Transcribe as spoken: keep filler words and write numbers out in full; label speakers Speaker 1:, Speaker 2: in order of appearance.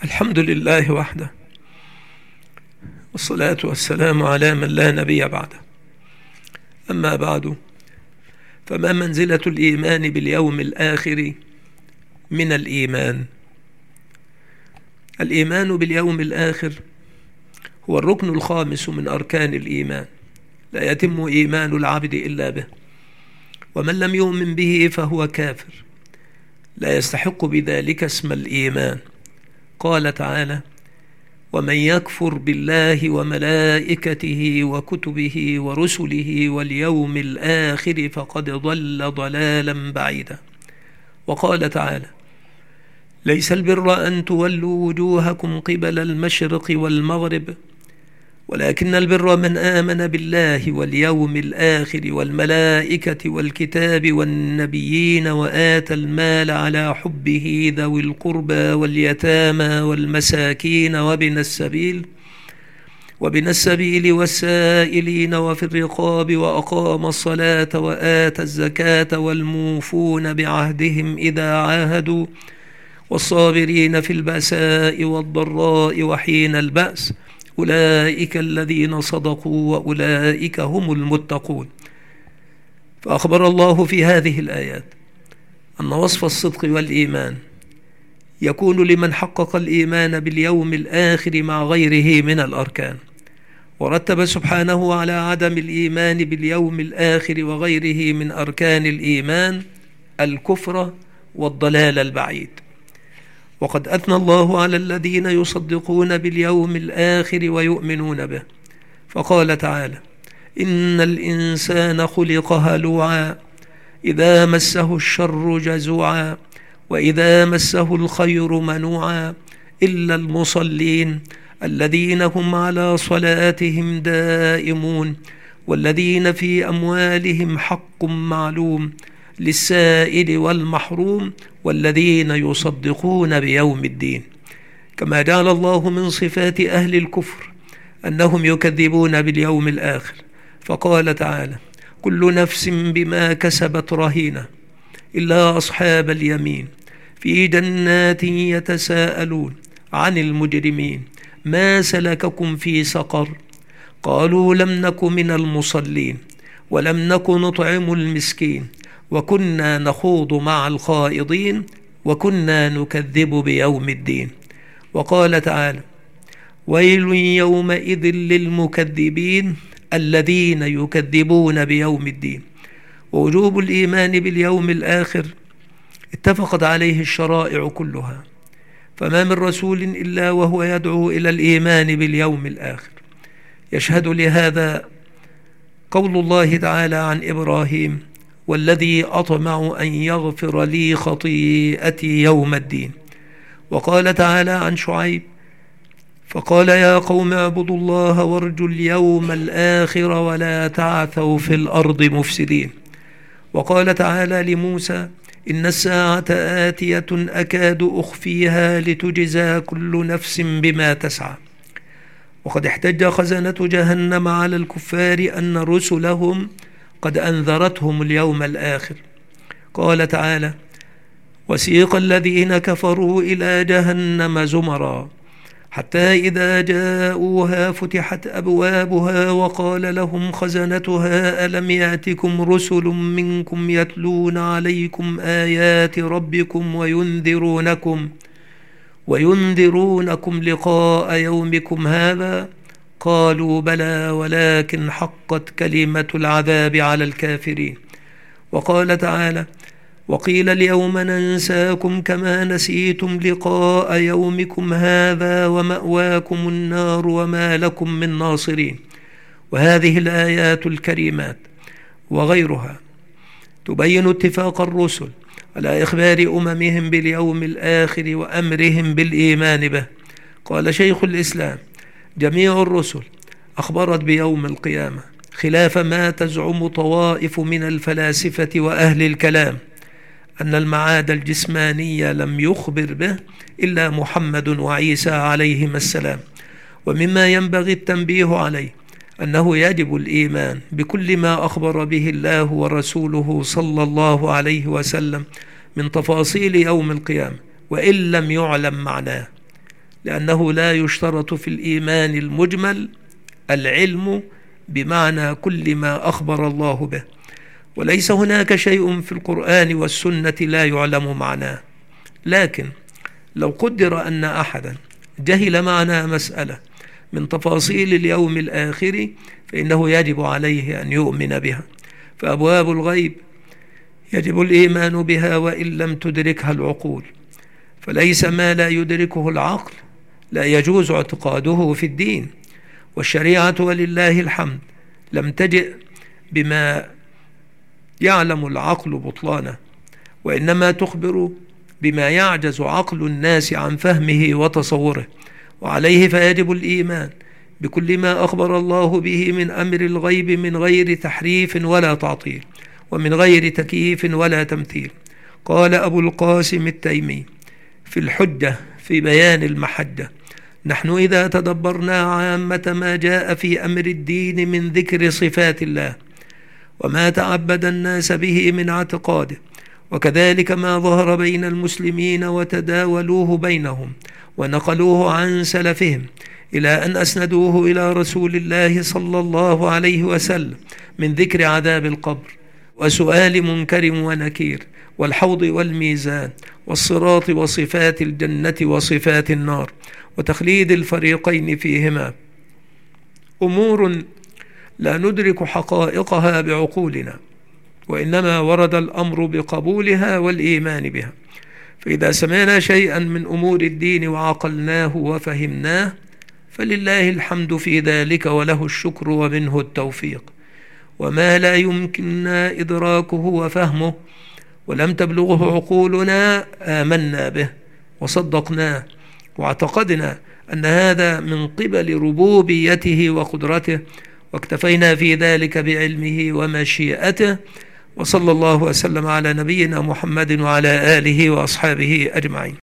Speaker 1: الحمد لله وحده، والصلاة والسلام على من لا نبي بعده. أما بعد، فما منزلة الإيمان باليوم الآخر من الإيمان؟ الإيمان باليوم الآخر هو الركن الخامس من أركان الإيمان، لا يتم إيمان العبد إلا به، ومن لم يؤمن به فهو كافر، لا يستحق بذلك اسم الإيمان. قال تعالى: ومن يكفر بالله وملائكته وكتبه ورسله واليوم الآخر فقد ضل ضلالا بعيدا. وقال تعالى: ليس البر أن تولوا وجوهكم قبل المشرق والمغرب، ولكن البر من آمن بالله واليوم الآخر والملائكة والكتاب والنبيين وآتى المال على حبه ذوي القربى واليتامى والمساكين وابن السبيل وابن السبيل والسائلين وفي الرقاب وأقام الصلاة وآتى الزكاة والموفون بعهدهم إذا عاهدوا والصابرين في البأساء والضراء وحين البأس، أولئك الذين صدقوا وأولئك هم المتقون. فأخبر الله في هذه الآيات أن وصف الصدق والإيمان يكون لمن حقق الإيمان باليوم الآخر مع غيره من الأركان، ورتب سبحانه على عدم الإيمان باليوم الآخر وغيره من أركان الإيمان الكفر والضلال البعيد. وقد أثنى الله على الذين يصدقون باليوم الآخر ويؤمنون به، فقال تعالى: إن الإنسان خلق هلوعا إذا مسه الشر جزوعا وإذا مسه الخير منوعا إلا المصلين الذين هم على صلاتهم دائمون والذين في أموالهم حق معلوم للسائل والمحروم والذين يصدقون بيوم الدين. كما جعل الله من صفات أهل الكفر أنهم يكذبون باليوم الآخر، فقال تعالى: كل نفس بما كسبت رهينة إلا أصحاب اليمين في جنات يتساءلون عن المجرمين ما سلككم في سقر قالوا لم نك من المصلين ولم نك نطعم المسكين وكنا نخوض مع الخائضين وكنا نكذب بيوم الدين. وقال تعالى: ويل يومئذ للمكذبين الذين يكذبون بيوم الدين. ووجوب الإيمان باليوم الآخر اتفقت عليه الشرائع كلها، فما من رسول إلا وهو يدعو إلى الإيمان باليوم الآخر. يشهد لهذا قول الله تعالى عن إبراهيم: والذي أطمع أن يغفر لي خطيئتي يوم الدين. وقال تعالى عن شعيب: فقال يا قوم اعبدوا الله وارجوا اليوم الآخر ولا تعثوا في الأرض مفسدين. وقال تعالى لموسى: إن الساعة آتية أكاد أخفيها لتجزى كل نفس بما تسعى. وقد احتج خزنة جهنم على الكفار أن رسلهم قد أنذرتهم اليوم الآخر. قال تعالى: وسيق الذين كفروا إلى جهنم زمرا حتى إذا جاءوها فتحت أبوابها وقال لهم خزنتها ألم يأتكم رسل منكم يتلون عليكم آيات ربكم وينذرونكم وينذرونكم لقاء يومكم هذا قالوا بلى ولكن حقت كلمة العذاب على الكافرين. وقال تعالى: وقيل اليوم ننساكم كما نسيتم لقاء يومكم هذا ومأواكم النار وما لكم من ناصرين. وهذه الآيات الكريمات وغيرها تبين اتفاق الرسل على إخبار أممهم باليوم الآخر وأمرهم بالإيمان به. قال شيخ الإسلام: جميع الرسل أخبرت بيوم القيامة، خلاف ما تزعم طوائف من الفلاسفة وأهل الكلام أن المعاد الجسماني لم يخبر به إلا محمد وعيسى عليهما السلام. ومما ينبغي التنبيه عليه أنه يجب الإيمان بكل ما أخبر به الله ورسوله صلى الله عليه وسلم من تفاصيل يوم القيامة وإن لم يعلم معناه. لأنه لا يشترط في الإيمان المجمل العلم بمعنى كل ما أخبر الله به، وليس هناك شيء في القرآن والسنة لا يعلم معناه. لكن لو قدر أن أحدا جهل معنى مسألة من تفاصيل اليوم الآخر فإنه يجب عليه أن يؤمن بها، فأبواب الغيب يجب الإيمان بها وإن لم تدركها العقول، فليس ما لا يدركه العقل لا يجوز اعتقاده في الدين. والشريعة ولله الحمد لم تجئ بما يعلم العقل بطلانه، وإنما تخبر بما يعجز عقل الناس عن فهمه وتصوره، وعليه فيجب الإيمان بكل ما أخبر الله به من أمر الغيب من غير تحريف ولا تعطيل، ومن غير تكييف ولا تمثيل. قال أبو القاسم التيمي في الحجة في بيان المحجة: نحن إذا تدبرنا عامة ما جاء في أمر الدين من ذكر صفات الله وما تعبد الناس به من اعتقاده، وكذلك ما ظهر بين المسلمين وتداولوه بينهم ونقلوه عن سلفهم إلى أن أسندوه إلى رسول الله صلى الله عليه وسلم من ذكر عذاب القبر وسؤال منكر ونكير والحوض والميزان والصراط وصفات الجنة وصفات النار وتخليد الفريقين فيهما، أمور لا ندرك حقائقها بعقولنا، وإنما ورد الأمر بقبولها والإيمان بها. فإذا سمعنا شيئا من أمور الدين وعقلناه وفهمناه فلله الحمد في ذلك وله الشكر ومنه التوفيق. وما لا يمكننا إدراكه وفهمه ولم تبلغه عقولنا آمنا به وصدقناه واعتقدنا أن هذا من قبل ربوبيته وقدرته، واكتفينا في ذلك بعلمه ومشيئته. وصلى الله وسلم على نبينا محمد وعلى آله وأصحابه أجمعين.